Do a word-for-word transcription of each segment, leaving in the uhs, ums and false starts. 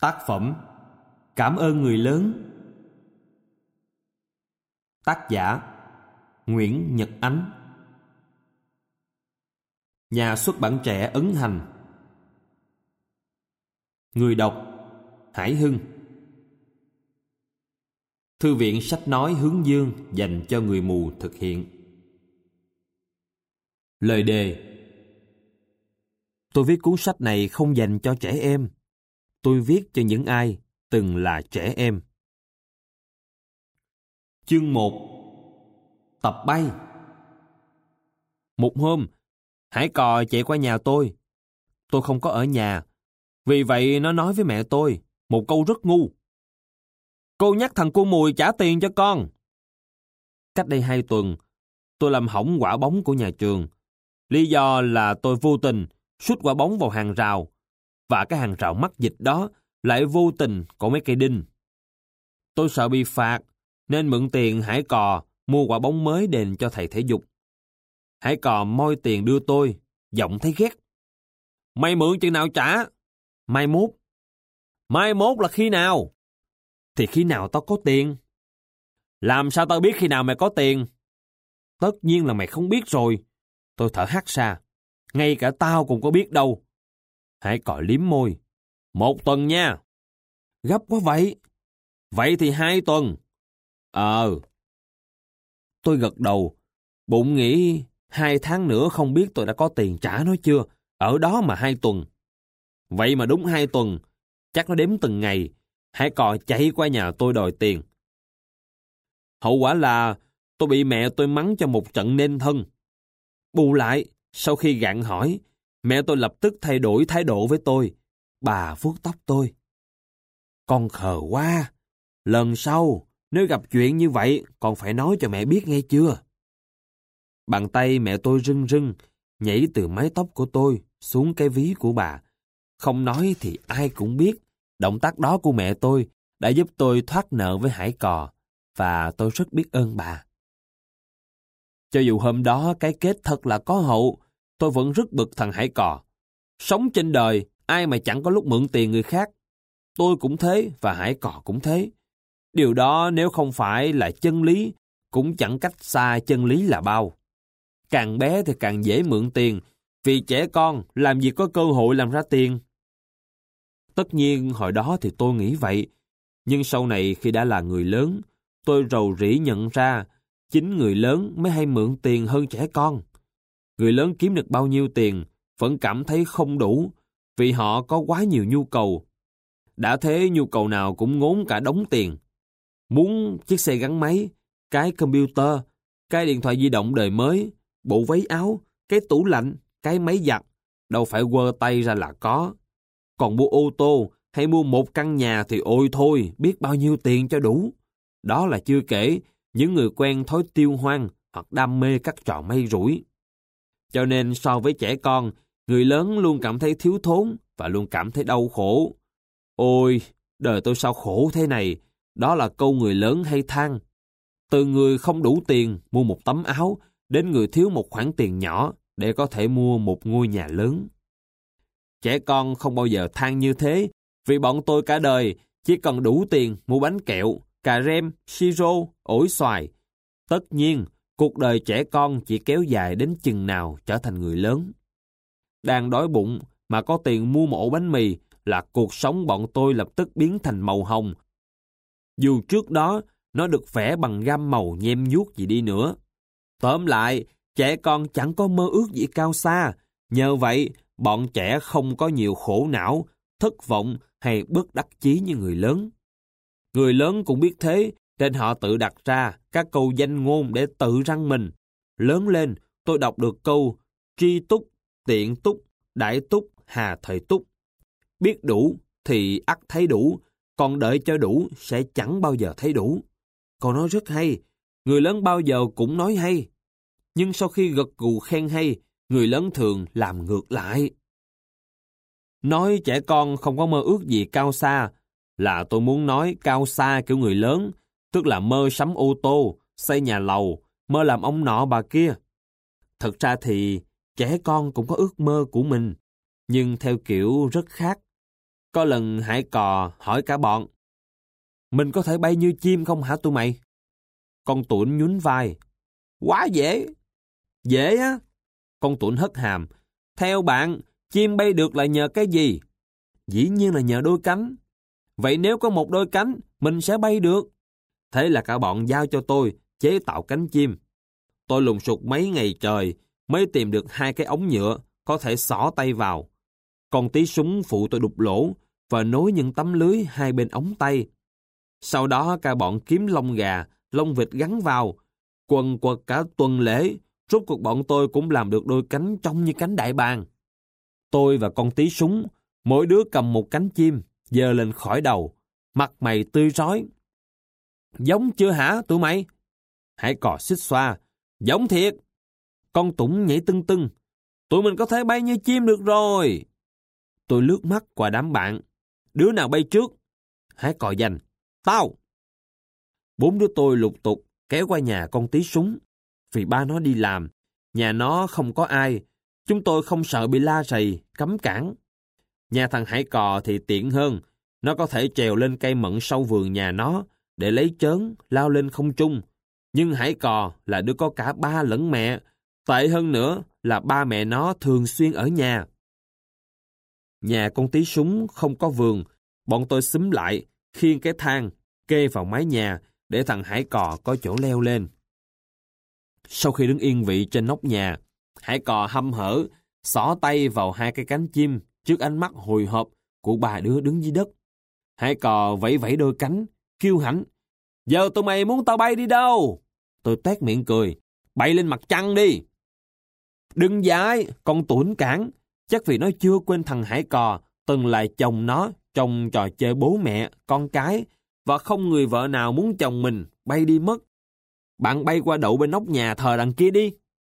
Tác phẩm Cảm ơn người lớn. Tác giả Nguyễn Nhật Ánh. Nhà xuất bản trẻ ấn hành. Người đọc Hải Hưng. Thư viện sách nói Hướng Dương dành cho người mù thực hiện. Lời đề: tôi viết cuốn sách này không dành cho trẻ em. Tôi viết cho những ai từng là trẻ em. Chương một. Tập bay. Một hôm, Hải cò chạy qua nhà tôi. Tôi không có ở nhà. Vì vậy nó nói với mẹ tôi một câu rất ngu. Cô nhắc thằng cu mùi trả tiền cho con. Cách đây hai tuần, tôi làm hỏng quả bóng của nhà trường. Lý do là tôi vô tình sút quả bóng vào hàng rào. Và cái hàng rào mắc dịch đó lại vô tình có mấy cây đinh. Tôi sợ bị phạt, nên mượn tiền Hải cò mua quả bóng mới đền cho thầy thể dục. Hải cò moi tiền đưa tôi, giọng thấy ghét. Mày mượn chừng nào trả? Mai mốt. Mai mốt là khi nào? Thì khi nào tao có tiền. Làm sao tao biết khi nào mày có tiền? Tất nhiên là mày không biết rồi. Tôi thở hắt ra. Ngay cả tao cũng có biết đâu. Hải cò liếm môi. Một tuần nha. Gấp quá vậy. Vậy thì hai tuần. Ờ. Tôi gật đầu. Bụng nghĩ hai tháng nữa không biết tôi đã có tiền trả nó chưa. Ở đó mà hai tuần. Vậy mà đúng hai tuần. Chắc nó đếm từng ngày. Hải cò chạy qua nhà tôi đòi tiền. Hậu quả là tôi bị mẹ tôi mắng cho một trận nên thân. Bù lại, sau khi gạn hỏi, mẹ tôi lập tức thay đổi thái độ với tôi. Bà vuốt tóc tôi. Con khờ quá. Lần sau, nếu gặp chuyện như vậy, con phải nói cho mẹ biết nghe chưa? Bàn tay mẹ tôi rưng rưng, nhảy từ mái tóc của tôi xuống cái ví của bà. Không nói thì ai cũng biết, động tác đó của mẹ tôi đã giúp tôi thoát nợ với Hải cò, và tôi rất biết ơn bà. Cho dù hôm đó cái kết thật là có hậu, tôi vẫn rất bực thằng Hải cò. Sống trên đời, ai mà chẳng có lúc mượn tiền người khác. Tôi cũng thế và Hải cò cũng thế. Điều đó nếu không phải là chân lý, cũng chẳng cách xa chân lý là bao. Càng bé thì càng dễ mượn tiền, vì trẻ con làm gì có cơ hội làm ra tiền. Tất nhiên hồi đó thì tôi nghĩ vậy, nhưng sau này khi đã là người lớn, tôi rầu rĩ nhận ra chính người lớn mới hay mượn tiền hơn trẻ con. Người lớn kiếm được bao nhiêu tiền vẫn cảm thấy không đủ, vì họ có quá nhiều nhu cầu. Đã thế nhu cầu nào cũng ngốn cả đống tiền. Muốn chiếc xe gắn máy, cái computer, cái điện thoại di động đời mới, bộ váy áo, cái tủ lạnh, cái máy giặt, đâu phải quơ tay ra là có. Còn mua ô tô hay mua một căn nhà thì ôi thôi, biết bao nhiêu tiền cho đủ. Đó là chưa kể những người quen thói tiêu hoang hoặc đam mê các trò may rủi. Cho nên so với trẻ con, người lớn luôn cảm thấy thiếu thốn và luôn cảm thấy đau khổ. Ôi, đời tôi sao khổ thế này, đó là câu người lớn hay than. Từ người không đủ tiền mua một tấm áo, đến người thiếu một khoản tiền nhỏ để có thể mua một ngôi nhà lớn. Trẻ con không bao giờ than như thế, vì bọn tôi cả đời chỉ cần đủ tiền mua bánh kẹo, cà rem, siro, ổi xoài. Tất nhiên, cuộc đời trẻ con chỉ kéo dài đến chừng nào trở thành người lớn. Đang đói bụng mà có tiền mua một ổ bánh mì là cuộc sống bọn tôi lập tức biến thành màu hồng. Dù trước đó nó được vẽ bằng gam màu nhem nhuốc gì đi nữa. Tóm lại, trẻ con chẳng có mơ ước gì cao xa. Nhờ vậy, bọn trẻ không có nhiều khổ não, thất vọng hay bất đắc chí như người lớn. Người lớn cũng biết thế, nên họ tự đặt ra các câu danh ngôn để tự răng mình. Lớn lên, tôi đọc được câu tri túc, tiện túc, đại túc, hà thời túc. Biết đủ thì ắt thấy đủ, còn đợi cho đủ sẽ chẳng bao giờ thấy đủ. Câu nói rất hay, người lớn bao giờ cũng nói hay. Nhưng sau khi gật gù khen hay, người lớn thường làm ngược lại. Nói trẻ con không có mơ ước gì cao xa, là tôi muốn nói cao xa kiểu người lớn, tức là mơ sắm ô tô, xây nhà lầu, mơ làm ông nọ bà kia. Thật ra thì trẻ con cũng có ước mơ của mình, nhưng theo kiểu rất khác. Có lần Hải Cò hỏi cả bọn, mình có thể bay như chim không hả tụi mày? Con Tuấn nhún vai, quá dễ. Dễ á? Con Tuấn hất hàm, theo bạn, chim bay được là nhờ cái gì? Dĩ nhiên là nhờ đôi cánh. Vậy nếu có một đôi cánh, mình sẽ bay được. Thế là cả bọn giao cho tôi chế tạo cánh chim. Tôi lùng sục mấy ngày trời mới tìm được hai cái ống nhựa có thể xỏ tay vào. Còn tí súng phụ tôi đục lỗ và nối những tấm lưới hai bên ống tay. Sau đó cả bọn kiếm lông gà, lông vịt gắn vào. Quần quật cả tuần lễ, rốt cuộc bọn tôi cũng làm được đôi cánh trông như cánh đại bàng. Tôi và con tí súng, mỗi đứa cầm một cánh chim, giơ lên khỏi đầu, mặt mày tươi rói. Giống chưa hả tụi mày? Hải Cò xích xoa, giống thiệt. Con Tủng nhảy tưng tưng, tụi mình có thể bay như chim được rồi. Tôi lướt mắt qua đám bạn, đứa nào bay trước? Hải Cò giành, tao. Bốn đứa tôi lục tục kéo qua nhà con tí súng. Vì ba nó đi làm, nhà nó không có ai, chúng tôi không sợ bị la rầy, cấm cản. Nhà thằng Hải Cò thì tiện hơn, nó có thể trèo lên cây mận sau vườn nhà nó để lấy trớn, lao lên không trung. Nhưng Hải Cò là đứa có cả ba lẫn mẹ, tệ hơn nữa là ba mẹ nó thường xuyên ở nhà. Nhà con tí súng không có vườn, bọn tôi xúm lại, khiêng cái thang, kê vào mái nhà để thằng Hải Cò có chỗ leo lên. Sau khi đứng yên vị trên nóc nhà, Hải Cò hăm hở, xỏ tay vào hai cái cánh chim trước ánh mắt hồi hộp của ba đứa đứng dưới đất. Hải Cò vẫy vẫy đôi cánh, kiêu hãnh. Giờ tụi mày muốn tao bay đi đâu? Tôi toét miệng cười. Bay lên mặt trăng đi. Đừng dại, con Tuấn cản. Chắc vì nó chưa quên thằng Hải Cò từng là chồng nó trong trò chơi bố mẹ, con cái, và không người vợ nào muốn chồng mình bay đi mất. Bạn bay qua đậu bên nóc nhà thờ đằng kia đi.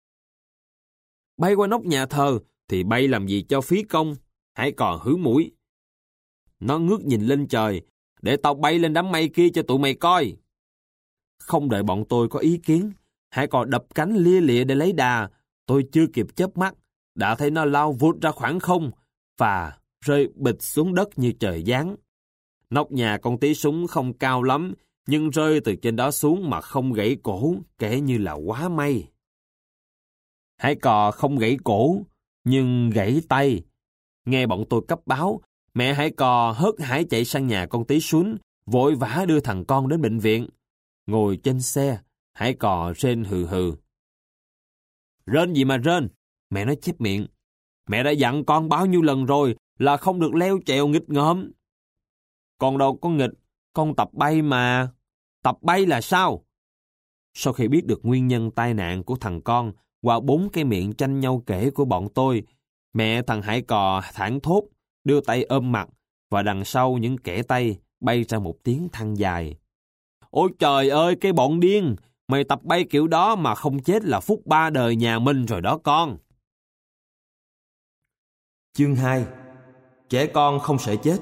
Bay qua nóc nhà thờ thì bay làm gì cho phí công? Hải Cò hứ mũi. Nó ngước nhìn lên trời, để tao bay lên đám mây kia cho tụi mày coi. Không đợi bọn tôi có ý kiến, Hải Cò đập cánh lia lịa để lấy đà. Tôi chưa kịp chớp mắt, đã thấy nó lao vụt ra khoảng không và rơi bịch xuống đất như trời giáng. Nóc nhà con tí súng không cao lắm, nhưng rơi từ trên đó xuống mà không gãy cổ, kể như là quá may. Hải Cò không gãy cổ, nhưng gãy tay. Nghe bọn tôi cấp báo, mẹ Hải Cò hớt hải chạy sang nhà con tí súng, vội vã đưa thằng con đến bệnh viện. Ngồi trên xe, Hải Cò rên hừ hừ. Rên gì mà rên? Mẹ nó chép miệng. Mẹ đã dặn con bao nhiêu lần rồi là không được leo trèo nghịch ngợm. Con đâu có nghịch, con tập bay mà. Tập bay là sao? Sau khi biết được nguyên nhân tai nạn của thằng con qua bốn cái miệng tranh nhau kể của bọn tôi, mẹ thằng Hải Cò thảng thốt, đưa tay ôm mặt, và đằng sau những kẽ tay bay ra một tiếng than dài. Ôi trời ơi, cái bọn điên! Mày tập bay kiểu đó mà không chết là phúc ba đời nhà mình rồi đó con. Chương hai. Trẻ con không sợ chết.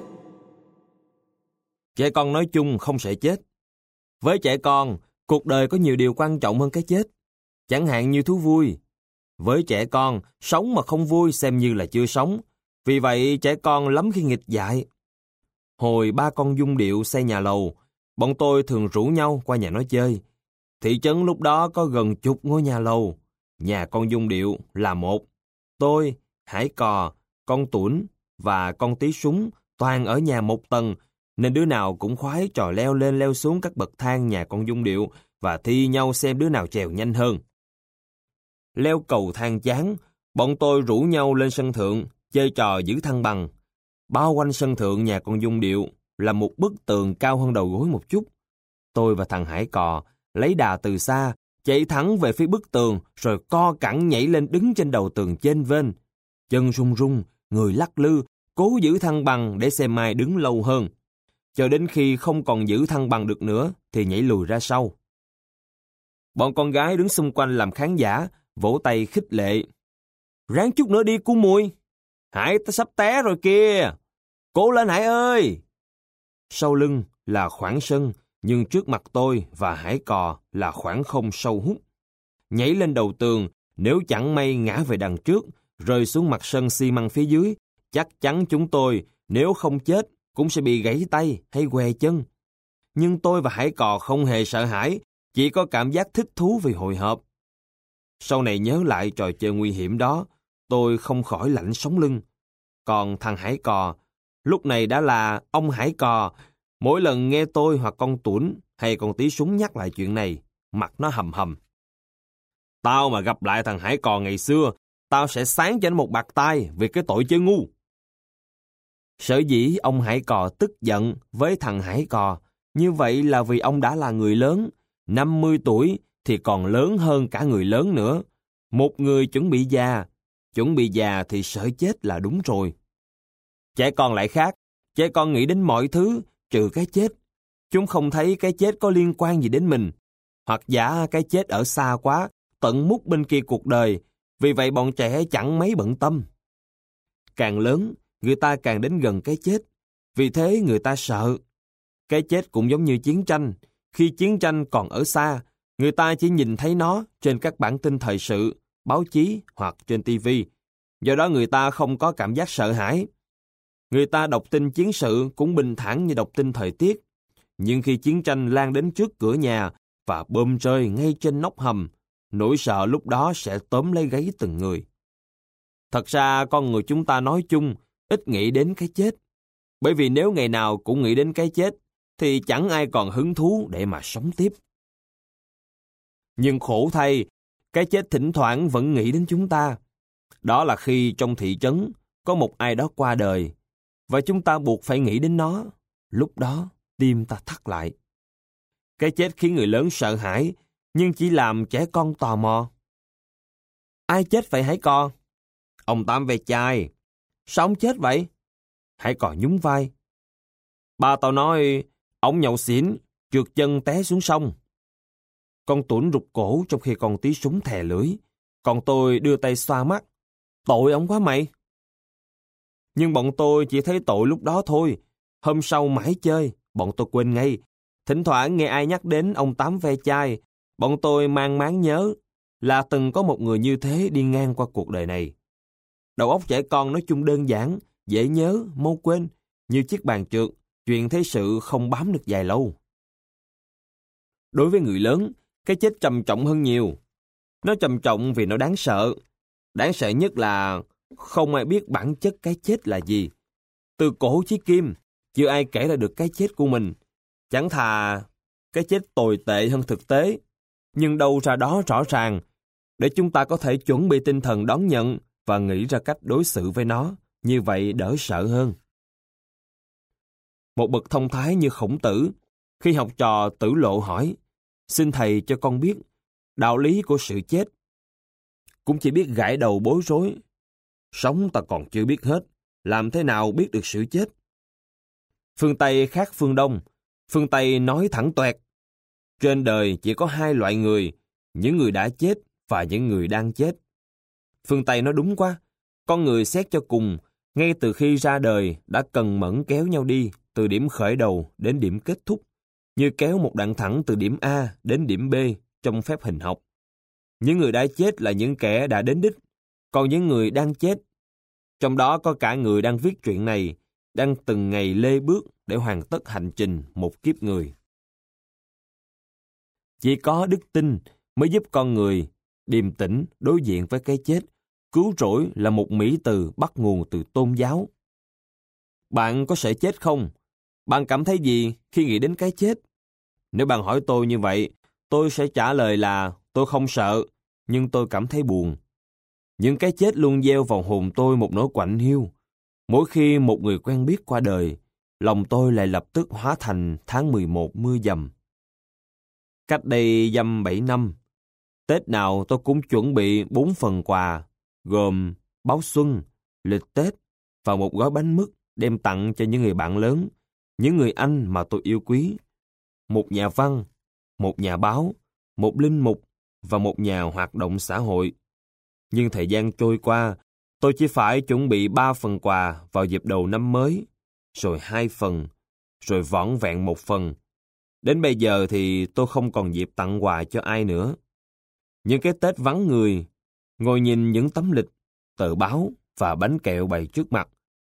Trẻ con nói chung không sợ chết. Với trẻ con, cuộc đời có nhiều điều quan trọng hơn cái chết. Chẳng hạn như thú vui. Với trẻ con, sống mà không vui xem như là chưa sống. Vì vậy, trẻ con lắm khi nghịch dại. Hồi ba con Dung Điệu xây nhà lầu, bọn tôi thường rủ nhau qua nhà nó chơi. Thị trấn lúc đó có gần chục ngôi nhà lầu. Nhà con Dung Điệu là một. Tôi, Hải Cò, con Tuấn và con Tí Súng toàn ở nhà một tầng, nên đứa nào cũng khoái trò leo lên leo xuống các bậc thang nhà con Dung Điệu và thi nhau xem đứa nào trèo nhanh hơn. Leo cầu thang chán, bọn tôi rủ nhau lên sân thượng chơi trò giữ thăng bằng. Bao quanh sân thượng nhà con Dung Điệu là một bức tường cao hơn đầu gối một chút. Tôi và thằng Hải Cò lấy đà từ xa, chạy thẳng về phía bức tường rồi co cẳng nhảy lên đứng trên đầu tường chênh vênh. Chân run run, người lắc lư, cố giữ thăng bằng để xem ai đứng lâu hơn. Cho đến khi không còn giữ thăng bằng được nữa thì nhảy lùi ra sau. Bọn con gái đứng xung quanh làm khán giả, vỗ tay khích lệ. Ráng chút nữa đi cu Mùi. Hải ta sắp té rồi kìa. Cố lên Hải ơi. Sau lưng là khoảng sân, nhưng trước mặt tôi và Hải Cò là khoảng không sâu hút. Nhảy lên đầu tường, nếu chẳng may ngã về đằng trước, rơi xuống mặt sân xi măng phía dưới, chắc chắn chúng tôi, Nếu không chết, cũng sẽ bị gãy tay hay què chân. Nhưng tôi và Hải Cò không hề sợ hãi, chỉ có cảm giác thích thú vì hồi hộp. Sau này nhớ lại trò chơi nguy hiểm đó, tôi không khỏi lạnh sống lưng. Còn thằng Hải Cò, lúc này đã là ông Hải Cò, mỗi lần nghe tôi hoặc con Tuấn hay con Tí Súng nhắc lại chuyện này, mặt nó hầm hầm. Tao mà gặp lại thằng Hải Cò ngày xưa, tao sẽ sáng cho nó một bạt tai vì cái tội chơi ngu. Sở dĩ ông Hải Cò tức giận với thằng Hải Cò, như vậy là vì ông đã là người lớn, năm mươi tuổi thì còn lớn hơn cả người lớn nữa. Một người chuẩn bị già, chuẩn bị già thì sợ chết là đúng rồi. Trẻ con lại khác, trẻ con nghĩ đến mọi thứ trừ cái chết. Chúng không thấy cái chết có liên quan gì đến mình, hoặc giả cái chết ở xa quá, tận mút bên kia cuộc đời, vì vậy bọn trẻ chẳng mấy bận tâm. Càng lớn, người ta càng đến gần cái chết, vì thế người ta sợ. Cái chết cũng giống như chiến tranh, khi chiến tranh còn ở xa, người ta chỉ nhìn thấy nó trên các bản tin thời sự, báo chí hoặc trên ti vi. Do đó người ta không có cảm giác sợ hãi. Người ta đọc tin chiến sự cũng bình thản như đọc tin thời tiết. Nhưng khi chiến tranh lan đến trước cửa nhà và bom rơi ngay trên nóc hầm, nỗi sợ lúc đó sẽ tóm lấy gáy từng người. Thật ra con người chúng ta nói chung ít nghĩ đến cái chết. Bởi vì nếu ngày nào cũng nghĩ đến cái chết, thì chẳng ai còn hứng thú để mà sống tiếp. Nhưng khổ thay, cái chết thỉnh thoảng vẫn nghĩ đến chúng ta. Đó là khi trong thị trấn có một ai đó qua đời, và chúng ta buộc phải nghĩ đến nó. Lúc đó, tim ta thắt lại. Cái chết khiến người lớn sợ hãi, nhưng chỉ làm trẻ con tò mò. Ai chết vậy Hải Cò? Ông Tám ve chai. Sao ông chết vậy? Hải Cò nhún vai. Ba tao nói, ông nhậu xỉn, trượt chân té xuống sông. Con Tuấn rụt cổ trong khi con Tí Súng thè lưỡi. Còn tôi đưa tay xoa mắt. Tội ông quá mày. Nhưng bọn tôi chỉ thấy tội lúc đó thôi. Hôm sau mãi chơi, bọn tôi quên ngay. Thỉnh thoảng nghe ai nhắc đến ông Tám ve chai, bọn tôi mang máng nhớ là từng có một người như thế đi ngang qua cuộc đời này. Đầu óc trẻ con nói chung đơn giản, dễ nhớ, mau quên, như chiếc bàn trượt, chuyện thế sự không bám được dài lâu. Đối với người lớn, cái chết trầm trọng hơn nhiều. Nó trầm trọng vì nó đáng sợ. Đáng sợ nhất là không ai biết bản chất cái chết là gì. Từ cổ chí kim, chưa ai kể ra được cái chết của mình. Chẳng thà cái chết tồi tệ hơn thực tế, nhưng đâu ra đó rõ ràng, để chúng ta có thể chuẩn bị tinh thần đón nhận và nghĩ ra cách đối xử với nó, như vậy đỡ sợ hơn. Một bậc thông thái như Khổng Tử, khi học trò Tử Lộ hỏi, xin thầy cho con biết đạo lý của sự chết, cũng chỉ biết gãi đầu bối rối. Sống ta còn chưa biết hết, làm thế nào biết được sự chết? Phương Tây khác phương Đông, phương Tây nói thẳng toẹt. Trên đời chỉ có hai loại người, những người đã chết và những người đang chết. Phương Tây nói đúng quá, con người xét cho cùng, ngay từ khi ra đời đã cần mẫn kéo nhau đi từ điểm khởi đầu đến điểm kết thúc, như kéo một đoạn thẳng từ điểm A đến điểm B trong phép hình học. Những người đã chết là những kẻ đã đến đích, còn những người đang chết, trong đó có cả người đang viết truyện này, đang từng ngày lê bước để hoàn tất hành trình một kiếp người. Chỉ có đức tin mới giúp con người điềm tĩnh đối diện với cái chết. Cứu rỗi là một mỹ từ bắt nguồn từ tôn giáo. Bạn có sợ chết không? Bạn cảm thấy gì khi nghĩ đến cái chết? Nếu bạn hỏi tôi như vậy, tôi sẽ trả lời là tôi không sợ, nhưng tôi cảm thấy buồn. Những cái chết luôn gieo vào hồn tôi một nỗi quạnh hiu. Mỗi khi một người quen biết qua đời, lòng tôi lại lập tức hóa thành tháng mười một mưa dầm. Cách đây dăm bảy năm, Tết nào tôi cũng chuẩn bị bốn phần quà, gồm báo xuân, lịch Tết và một gói bánh mứt đem tặng cho những người bạn lớn, những người anh mà tôi yêu quý. Một nhà văn, một nhà báo, một linh mục và một nhà hoạt động xã hội. Nhưng thời gian trôi qua, tôi chỉ phải chuẩn bị ba phần quà vào dịp đầu năm mới, rồi hai phần, rồi vỏn vẹn một phần. Đến bây giờ thì tôi không còn dịp tặng quà cho ai nữa. Những cái Tết vắng người, ngồi nhìn những tấm lịch, tờ báo và bánh kẹo bày trước mặt.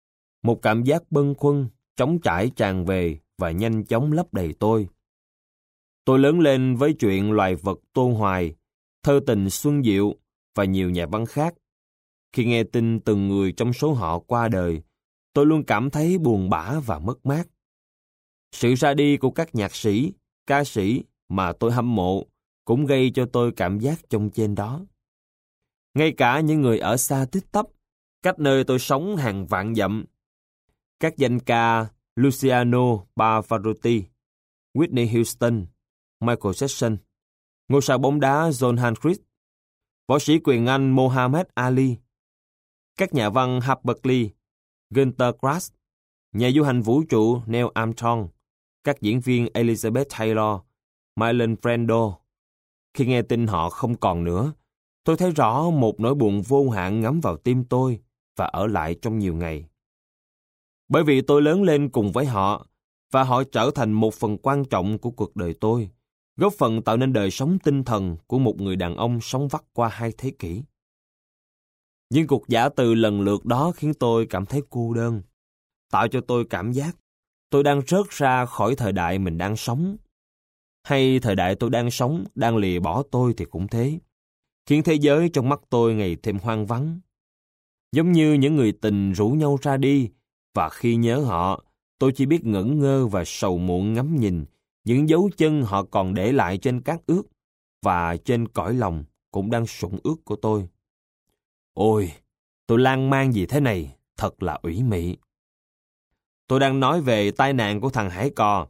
Một cảm giác bâng khuâng, trống trải tràn về và nhanh chóng lấp đầy tôi. Tôi lớn lên với chuyện loài vật Tô Hoài, thơ tình Xuân Diệu và nhiều nhà văn khác. Khi nghe tin từng người trong số họ qua đời, tôi luôn cảm thấy buồn bã và mất mát. Sự ra đi của các nhạc sĩ, ca sĩ mà tôi hâm mộ cũng gây cho tôi cảm giác chông chênh đó. Ngay cả những người ở xa tít tắp, cách nơi tôi sống hàng vạn dặm, các danh ca Luciano Pavarotti, Whitney Houston, Michael Jackson, ngôi sao bóng đá John Hancock, võ sĩ quyền Anh Muhammad Ali, các nhà văn Herbert Lee, Günter Grass, nhà du hành vũ trụ Neil Armstrong, các diễn viên Elizabeth Taylor, Marlon Brando. Khi nghe tin họ không còn nữa, tôi thấy rõ một nỗi buồn vô hạn ngấm vào tim tôi và ở lại trong nhiều ngày. Bởi vì tôi lớn lên cùng với họ, và họ trở thành một phần quan trọng của cuộc đời tôi, góp phần tạo nên đời sống tinh thần của một người đàn ông sống vắt qua hai thế kỷ. Những cuộc giã từ lần lượt đó khiến tôi cảm thấy cô đơn, tạo cho tôi cảm giác tôi đang rớt ra khỏi thời đại mình đang sống. Hay thời đại tôi đang sống đang lìa bỏ tôi thì cũng thế, khiến thế giới trong mắt tôi ngày thêm hoang vắng. Giống như những người tình rủ nhau ra đi, và khi nhớ họ, tôi chỉ biết ngẩn ngơ và sầu muộn ngắm nhìn những dấu chân họ còn để lại trên cát ướt và trên cõi lòng cũng đang sũng ướt của tôi. Ôi, tôi lan man gì thế này, thật là ủy mị. Tôi đang nói về tai nạn của thằng Hải Cò.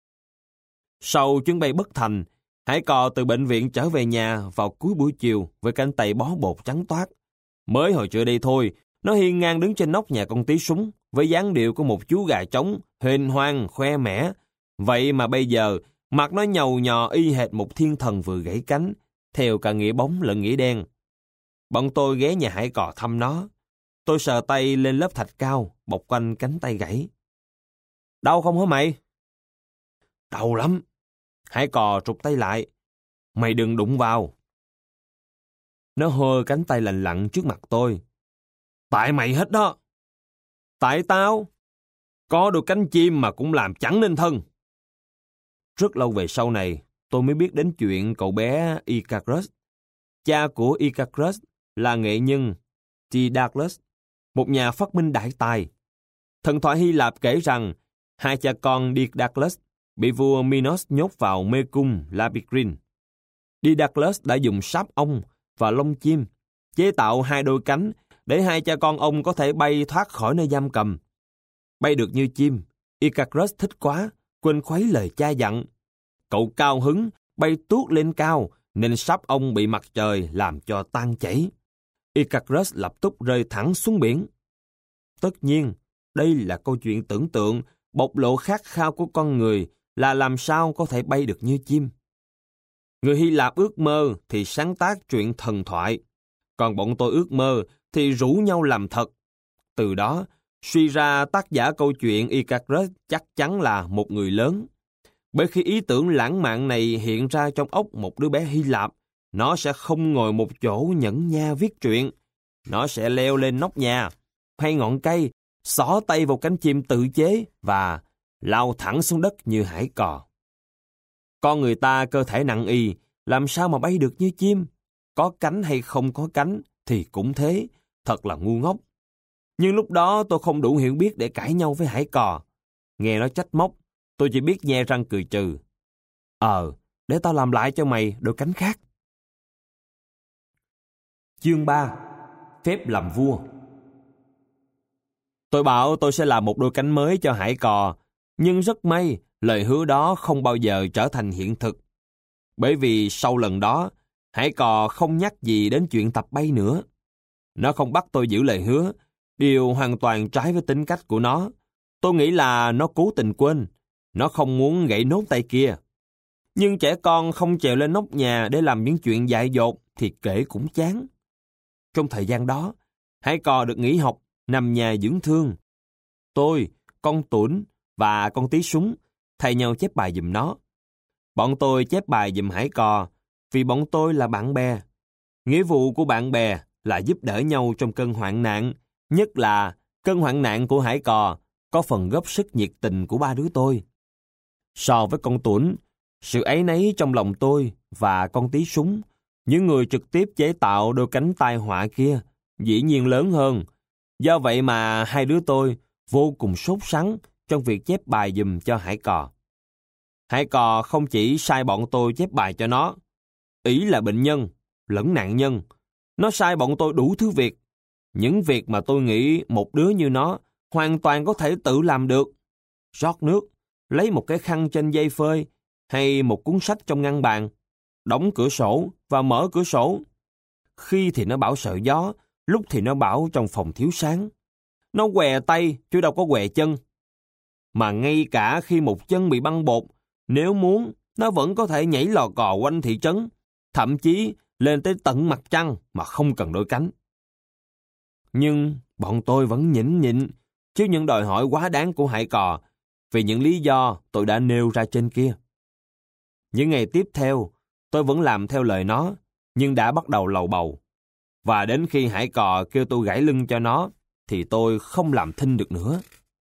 Sau chuyến bay bất thành, Hải Cò từ bệnh viện trở về nhà vào cuối buổi chiều với cánh tay bó bột trắng toát. Mới hồi trưa đây thôi, nó hiên ngang đứng trên nóc nhà con Tí Súng với dáng điệu của một chú gà trống, hên hoang, khoe mẽ. Vậy mà bây giờ, mặt nó nhầu nhò y hệt một thiên thần vừa gãy cánh, theo cả nghĩa bóng lẫn nghĩa đen. Bọn tôi ghé nhà Hải Cò thăm nó. Tôi sờ tay lên lớp thạch cao, bọc quanh cánh tay gãy. Đau không hả mày? Đau lắm. Hải Cò trục tay lại. Mày đừng đụng vào. Nó hơ cánh tay lành lặn trước mặt tôi. Tại mày hết đó. Tại tao? Có đôi cánh chim mà cũng làm chẳng nên thân. Rất lâu về sau này, tôi mới biết đến chuyện cậu bé Icarus. Cha của Icarus là nghệ nhân T. Douglas, một nhà phát minh đại tài. Thần thoại Hy Lạp kể rằng hai cha con Douglas bị vua Minos nhốt vào mê cung Labyrinth. Douglas đã dùng sáp ong và lông chim chế tạo hai đôi cánh để hai cha con ông có thể bay thoát khỏi nơi giam cầm. Bay được như chim, Icarus thích quá, quên khuấy lời cha dặn. Cậu cao hứng, bay tuốt lên cao, nên sáp ong bị mặt trời làm cho tan chảy. Icarus lập tức rơi thẳng xuống biển. Tất nhiên, đây là câu chuyện tưởng tượng, bộc lộ khát khao của con người là làm sao có thể bay được như chim. Người Hy Lạp ước mơ thì sáng tác chuyện thần thoại, còn bọn tôi ước mơ thì rủ nhau làm thật. Từ đó, suy ra tác giả câu chuyện Icarus chắc chắn là một người lớn. Bởi khi ý tưởng lãng mạn này hiện ra trong óc một đứa bé Hy Lạp, nó sẽ không ngồi một chỗ nhẫn nha viết truyện. Nó sẽ leo lên nóc nhà, hay ngọn cây, xỏ tay vào cánh chim tự chế và lao thẳng xuống đất như Hải Cò. Con người ta cơ thể nặng y, làm sao mà bay được như chim? Có cánh hay không có cánh thì cũng thế, thật là ngu ngốc. Nhưng lúc đó tôi không đủ hiểu biết để cãi nhau với Hải Cò. Nghe nó trách móc, tôi chỉ biết nhe răng cười trừ. Ờ, để tao làm lại cho mày đôi cánh khác. Chương ba. Phép làm vua. Tôi bảo tôi sẽ làm một đôi cánh mới cho Hải Cò, nhưng rất may, lời hứa đó không bao giờ trở thành hiện thực. Bởi vì sau lần đó, Hải Cò không nhắc gì đến chuyện tập bay nữa. Nó không bắt tôi giữ lời hứa, điều hoàn toàn trái với tính cách của nó. Tôi nghĩ là nó cố tình quên, nó không muốn gãy nốt tay kia. Nhưng trẻ con không trèo lên nóc nhà để làm những chuyện dại dột thì kể cũng chán. Trong thời gian đó, Hải Cò được nghỉ học, nằm nhà dưỡng thương. Tôi, con Tuấn và con Tí Súng thay nhau chép bài giùm nó. Bọn tôi chép bài giùm Hải Cò vì bọn tôi là bạn bè. Nghĩa vụ của bạn bè là giúp đỡ nhau trong cơn hoạn nạn, nhất là cơn hoạn nạn của Hải Cò có phần góp sức nhiệt tình của ba đứa tôi. So với con Tuấn, sự áy náy trong lòng tôi và con Tí Súng, những người trực tiếp chế tạo đôi cánh tai họa kia, dĩ nhiên lớn hơn. Do vậy mà hai đứa tôi vô cùng sốt sắng trong việc chép bài giùm cho Hải Cò. Hải Cò không chỉ sai bọn tôi chép bài cho nó, ý là bệnh nhân, lẫn nạn nhân. Nó sai bọn tôi đủ thứ việc. Những việc mà tôi nghĩ một đứa như nó hoàn toàn có thể tự làm được. Rót nước, lấy một cái khăn trên dây phơi, hay một cuốn sách trong ngăn bàn, đóng cửa sổ và mở cửa sổ. Khi thì nó bảo sợ gió, lúc thì nó bảo trong phòng thiếu sáng. Nó què tay chứ đâu có què chân. Mà ngay cả khi một chân bị băng bột, nếu muốn, nó vẫn có thể nhảy lò cò quanh thị trấn, thậm chí lên tới tận mặt trăng mà không cần đôi cánh. Nhưng bọn tôi vẫn nhẫn nhịn trước những đòi hỏi quá đáng của Hải Cò vì những lý do tôi đã nêu ra trên kia. Những ngày tiếp theo, tôi vẫn làm theo lời nó, nhưng đã bắt đầu lầu bầu. Và đến khi Hải Cò kêu tôi gãy lưng cho nó, thì tôi không làm thinh được nữa.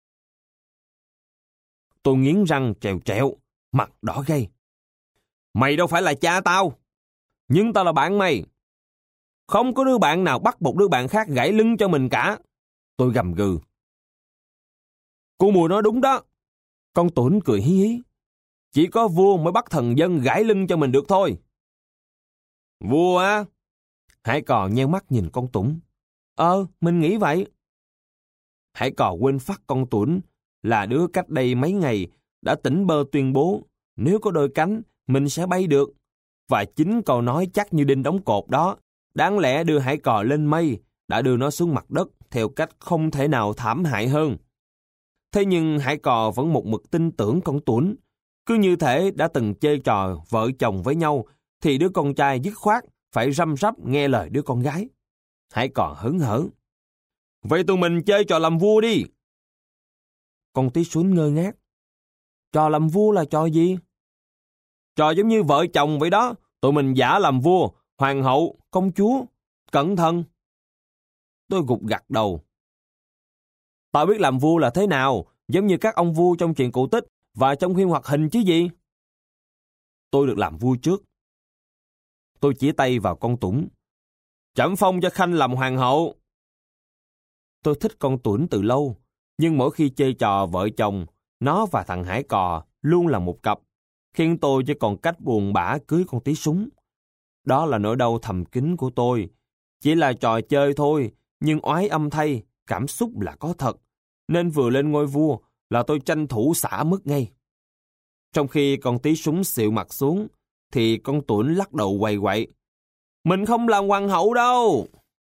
Tôi nghiến răng trèo trẹo, mặt đỏ gay. Mày đâu phải là cha tao, nhưng tao là bạn mày. Không có đứa bạn nào bắt một đứa bạn khác gãy lưng cho mình cả. Tôi gầm gừ. Cô Mùi nói đúng đó. Con Tuấn cười hí hí. Chỉ có vua mới bắt thần dân gãy lưng cho mình được thôi. Vua á? Hải Cò nheo mắt nhìn con Tuấn. Ờ, mình nghĩ vậy. Hải Cò quên phát con Tuấn là đứa cách đây mấy ngày đã tỉnh bơ tuyên bố nếu có đôi cánh mình sẽ bay được. Và chính câu nói chắc như đinh đóng cột đó đáng lẽ đưa Hải Cò lên mây đã đưa nó xuống mặt đất theo cách không thể nào thảm hại hơn. Thế nhưng Hải Cò vẫn một mực tin tưởng con Tuấn. Cứ như thể đã từng chơi trò vợ chồng với nhau thì đứa con trai dứt khoát phải răm rắp nghe lời đứa con gái. Hải Cò hớn hở. Vậy tụi mình chơi trò làm vua đi. Con Tí Xuân ngơ ngác. Trò làm vua là trò gì? Trò giống như vợ chồng vậy đó. Tụi mình giả làm vua, hoàng hậu, công chúa. Cẩn thận. Tôi gục gặt đầu. Tao biết làm vua là thế nào, giống như các ông vua trong truyện cổ tích và trong phim hoạt hình chứ gì. Tôi được làm vua trước. Tôi chỉ tay vào con Tuấn. Trẫm phong cho Khanh làm hoàng hậu. Tôi thích con Tuấn từ lâu, nhưng mỗi khi chơi trò vợ chồng, nó và thằng Hải Cò luôn là một cặp, khiến tôi chỉ còn cách buồn bã cưới con Tí Súng. Đó là nỗi đau thầm kín của tôi. Chỉ là trò chơi thôi, nhưng oái âm thay, cảm xúc là có thật. Nên vừa lên ngôi vua là tôi tranh thủ xả mất ngay. Trong khi con Tí Súng xịu mặt xuống, thì con Tuấn lắc đầu quậy quậy. Mình không làm hoàng hậu đâu.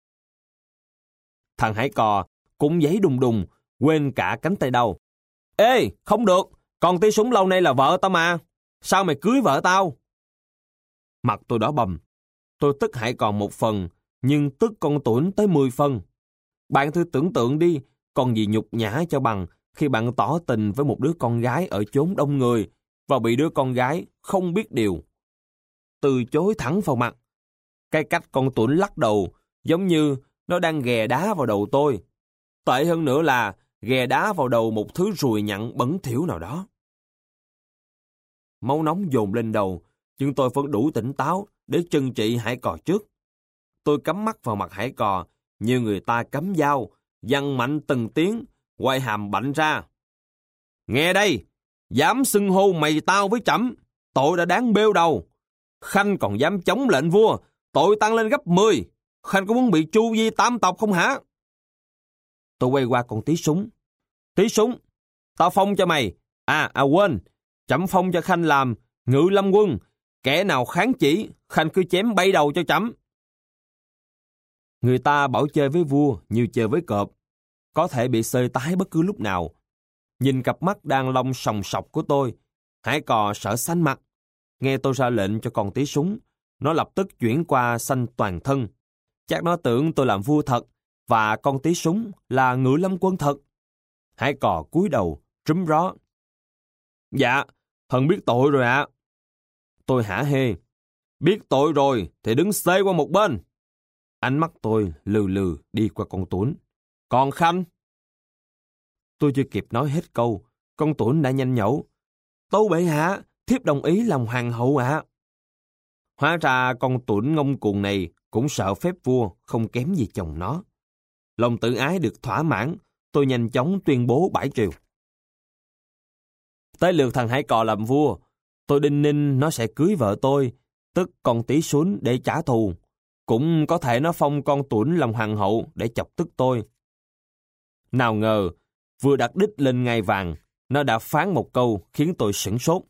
Thằng Hải Cò cũng giấy đùng đùng, quên cả cánh tay đau. Ê, không được, con Tí Súng lâu nay là vợ tao mà. Sao mày cưới vợ tao? Mặt tôi đỏ bầm. Tôi tức Hải Cò một phần, nhưng tức con Tuấn tới mười phần. Bạn thử tưởng tượng đi, còn gì nhục nhã cho bằng khi bạn tỏ tình với một đứa con gái ở chốn đông người và bị đứa con gái không biết điều từ chối thẳng vào mặt. Cái cách con Tuấn lắc đầu giống như nó đang ghè đá vào đầu tôi. Tệ hơn nữa là ghè đá vào đầu một thứ ruồi nhặn bẩn thỉu nào đó. Máu nóng dồn lên đầu, nhưng tôi vẫn đủ tỉnh táo để trừng trị Hải Cò trước. Tôi cắm mắt vào mặt Hải Cò như người ta cắm dao, giăng mạnh từng tiếng, quay hàm bạnh ra. Nghe đây, dám xưng hô mày tao với trẫm, tội đã đáng bêu đầu. Khanh còn dám chống lệnh vua, tội tăng lên gấp mười. Khanh có muốn bị tru di tám tộc không hả? Tôi quay qua con Tí Súng. Tí Súng, tao phong cho mày. À, à quên, trẫm phong cho Khanh làm ngự lâm quân. Kẻ nào kháng chỉ, Khanh cứ chém bay đầu cho trẫm. Người ta bảo chơi với vua như chơi với cọp, có thể bị xơi tái bất cứ lúc nào. Nhìn cặp mắt đang long sòng sọc của tôi, Hải Cò sợ xanh mặt. Nghe tôi ra lệnh cho con Tí Súng, nó lập tức chuyển qua xanh toàn thân. Chắc nó tưởng tôi làm vua thật và con Tí Súng là ngự lâm quân thật. Hải Cò cúi đầu, trúm ró. Dạ, thần biết tội rồi ạ. À. Tôi hả hê. Biết tội rồi thì đứng xê qua một bên. Ánh mắt tôi lừ lừ đi qua con Tuấn. Còn Khanh? Tôi chưa kịp nói hết câu, con Tuấn đã nhanh nhẩu. Tâu bệ hạ, thiếp đồng ý làm hoàng hậu ạ. À. Hóa ra con Tuấn ngông cuồng này cũng sợ phép vua không kém gì chồng nó. Lòng tự ái được thỏa mãn, tôi nhanh chóng tuyên bố bãi triều. Tới lượt thằng Hải Cò làm vua, tôi đinh ninh nó sẽ cưới vợ tôi, tức con Tí Xuân để trả thù. Cũng có thể nó phong con Tuấn làm hoàng hậu để chọc tức tôi. Nào ngờ, vừa đặt đích lên ngai vàng, nó đã phán một câu khiến tôi sửng sốt.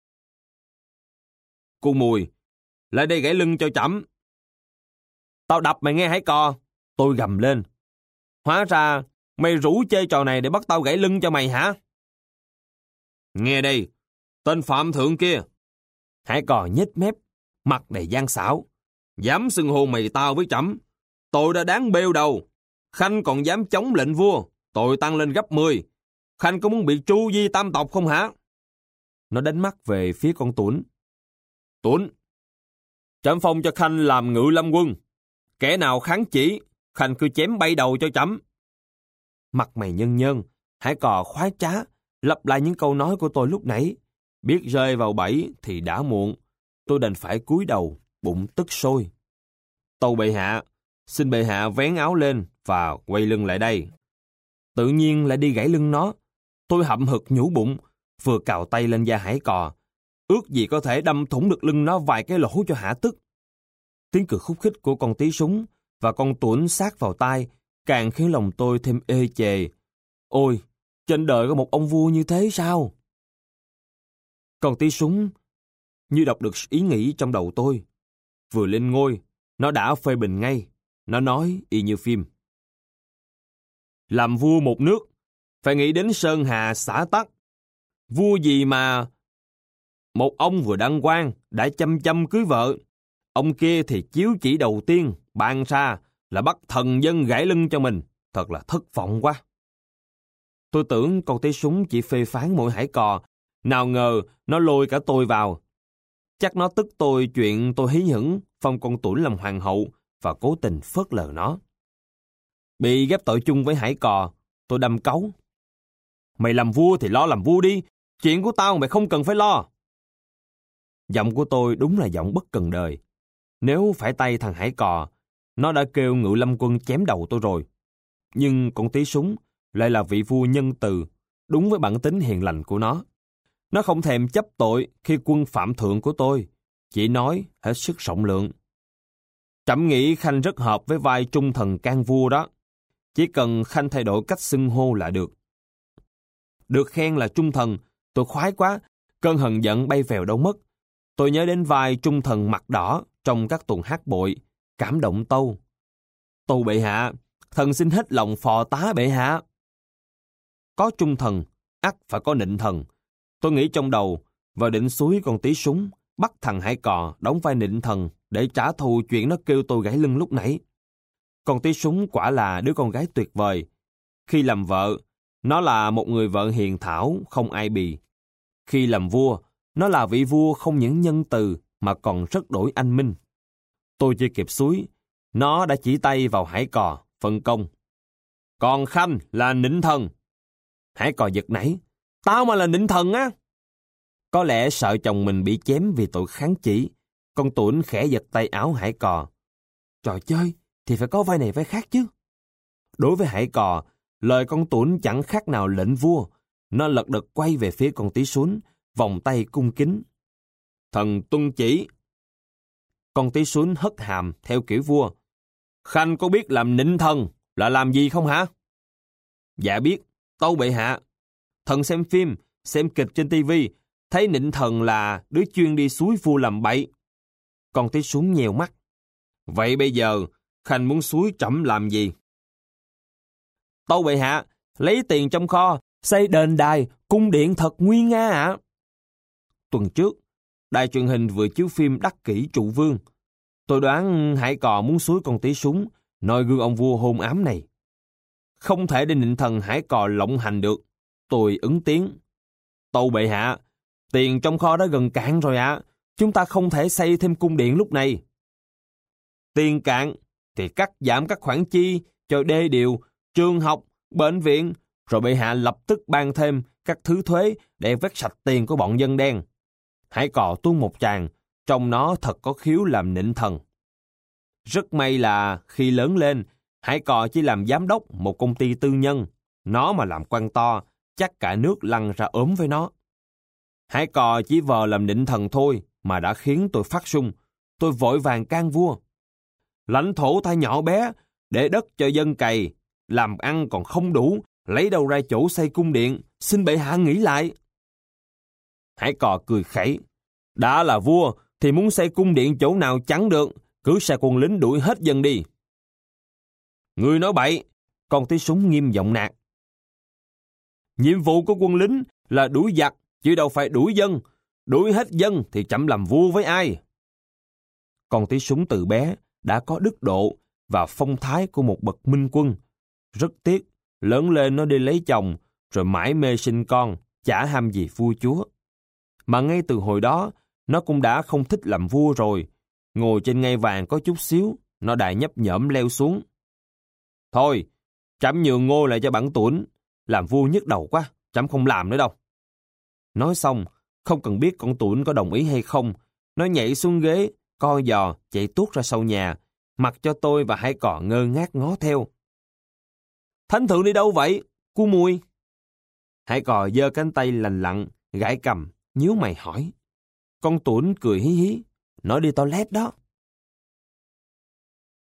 Cô Mùi, lại đây gãy lưng cho trẫm. Tao đập mày nghe Hải Cò, tôi gầm lên. Hóa ra, mày rủ chơi trò này để bắt tao gãy lưng cho mày hả? Nghe đây, tên phạm thượng kia. Hải Cò nhếch mép, mặt đầy gian xảo. Dám xưng hô mày tao với trẫm, tôi đã đáng bêu đầu. Khanh còn dám chống lệnh vua, tội tăng lên gấp mười. Khanh có muốn bị tru di tam tộc không hả? Nó đánh mắt về phía con Tuấn. Tuấn, trẫm phong cho Khanh làm ngự lâm quân. Kẻ nào kháng chỉ, Khanh cứ chém bay đầu cho trẫm. Mặt mày nhân nhân, Hải Cò khoái trá, lặp lại những câu nói của tôi lúc nãy. Biết rơi vào bẫy thì đã muộn. Tôi đành phải cúi đầu, bụng tức sôi. Tâu bệ hạ, xin bệ hạ vén áo lên và quay lưng lại đây. Tự nhiên lại đi gãy lưng nó. Tôi hậm hực nhủ bụng, vừa cào tay lên da Hải Cò. Ước gì có thể đâm thủng được lưng nó vài cái lỗ cho hả tức. Tiếng cười khúc khích của con Tí Súng và con Tuấn sát vào tai càng khiến lòng tôi thêm ê chề. Ôi, trên đời có một ông vua như thế sao? Con Tí Súng như đọc được ý nghĩ trong đầu tôi. Vừa lên ngôi, nó đã phê bình ngay. Nó nói y như phim. Làm vua một nước, phải nghĩ đến sơn hà xã tắc. Vua gì mà một ông vừa đăng quang đã chăm chăm cưới vợ. Ông kia thì chiếu chỉ đầu tiên ban ra là bắt thần dân gãy lưng cho mình. Thật là thất vọng quá. Tôi tưởng con Tí Súng chỉ phê phán mỗi Hải Cò. Nào ngờ nó lôi cả tôi vào. Chắc nó tức tôi chuyện tôi hí hửng phong con Tuấn làm hoàng hậu và cố tình phớt lờ nó. Bị ghép tội chung với Hải Cò, tôi đâm cáu. Mày làm vua thì lo làm vua đi. Chuyện của tao mày không cần phải lo. Giọng của tôi đúng là giọng bất cần đời. Nếu phải tay thằng Hải Cò, nó đã kêu ngự lâm quân chém đầu tôi rồi. Nhưng con Tí Súng lại là vị vua nhân từ, đúng với bản tính hiền lành của nó. Nó không thèm chấp tội khi quân phạm thượng của tôi, chỉ nói hết sức rộng lượng. Trẫm nghĩ Khanh rất hợp với vai trung thần can vua đó. Chỉ cần Khanh thay đổi cách xưng hô là được. Được khen là trung thần, tôi khoái quá, cơn hờn giận bay vèo đâu mất. Tôi nhớ đến vai trung thần mặt đỏ trong các tuần hát bội, cảm động tâu. Tâu bệ hạ, thần xin hết lòng phò tá bệ hạ. Có trung thần, ắt phải có nịnh thần. Tôi nghĩ trong đầu và định xúi con Tí Súng bắt thằng Hải Cò đóng vai nịnh thần để trả thù chuyện nó kêu tôi gãy lưng lúc nãy. Con Tí Súng quả là đứa con gái tuyệt vời. Khi làm vợ, nó là một người vợ hiền thảo, không ai bì. Khi làm vua, nó là vị vua không những nhân từ mà còn rất đổi anh minh. Tôi chưa kịp xúi, nó đã chỉ tay vào Hải Cò, phân công. Còn Khanh là nịnh thần. Hải Cò giật nảy. Tao mà là nịnh thần á. Có lẽ sợ chồng mình bị chém vì tội kháng chỉ, con Tuấn khẽ giật tay áo Hải Cò. Trò chơi thì phải có vai này vai khác chứ. Đối với Hải Cò, lời con Tuấn chẳng khác nào lệnh vua. Nó lật đật quay về phía con Tí Súng, vòng tay cung kính. Thần tuân chỉ. Con Tí Súng hất hàm theo kiểu vua. Khanh có biết làm nịnh thần là làm gì không hả? Dạ biết, tâu bệ hạ. Thần xem phim, xem kịch trên tivi, thấy nịnh thần là đứa chuyên đi xúi vua làm bậy. Con Tí Súng nhèo mắt. Vậy bây giờ, Khanh muốn xúi trẫm làm gì? Tâu bệ hạ, lấy tiền trong kho, xây đền đài, cung điện thật nguy nga ạ. À. Tuần trước, đài truyền hình vừa chiếu phim Đắc Kỷ Trụ Vương. Tôi đoán Hải Cò muốn xúi con Tí Súng, noi gương ông vua hôn ám này. Không thể để nịnh thần Hải Cò lộng hành được. Tôi ứng tiếng. Tâu bệ hạ, tiền trong kho đã gần cạn rồi ạ. À. Chúng ta không thể xây thêm cung điện lúc này. Tiền cạn thì cắt giảm các khoản chi cho đê điều, trường học, bệnh viện, rồi bệ hạ lập tức ban thêm các thứ thuế để vét sạch tiền của bọn dân đen. Hải Cò tuôn một tràng, trông nó thật có khiếu làm nịnh thần. Rất may là khi lớn lên, Hải Cò chỉ làm giám đốc một công ty tư nhân. Nó mà làm quan to, chắc cả nước lăn ra ốm với nó. Hải Cò chỉ vờ làm nịnh thần thôi mà đã khiến tôi phát sung. Tôi vội vàng can vua. Lãnh thổ ta nhỏ bé, để đất cho dân cày, làm ăn còn không đủ, lấy đâu ra chỗ xây cung điện, xin bệ hạ nghĩ lại. Hải Cò cười khẩy. Đã là vua thì muốn xây cung điện chỗ nào chẳng được, cứ sai quân lính đuổi hết dân đi. Ngươi nói bậy, con tí súng nghiêm giọng nạt. Nhiệm vụ của quân lính là đuổi giặc, chứ đâu phải đuổi dân. Đuổi hết dân thì chậm làm vua với ai. Con tí súng từ bé đã có đức độ và phong thái của một bậc minh quân. Rất tiếc, lớn lên nó đi lấy chồng, rồi mãi mê sinh con, chả ham gì vua chúa. Mà ngay từ hồi đó, nó cũng đã không thích làm vua rồi. Ngồi trên ngai vàng có chút xíu, nó đã nhấp nhởm leo xuống. Thôi, trẫm nhường ngôi lại cho bản Tuấn. Làm vua nhức đầu quá, trẫm không làm nữa đâu. Nói xong, không cần biết con Tuấn có đồng ý hay không, nó nhảy xuống ghế, co giò, chạy tuốt ra sau nhà, mặc cho tôi và Hải Cò ngơ ngác ngó theo. Thánh thượng đi đâu vậy? Cu Mùi. Hải Cò giơ cánh tay lành lặn, gãi cầm, nhíu mày hỏi. Con Tuấn cười hí hí, nó đi toilet đó.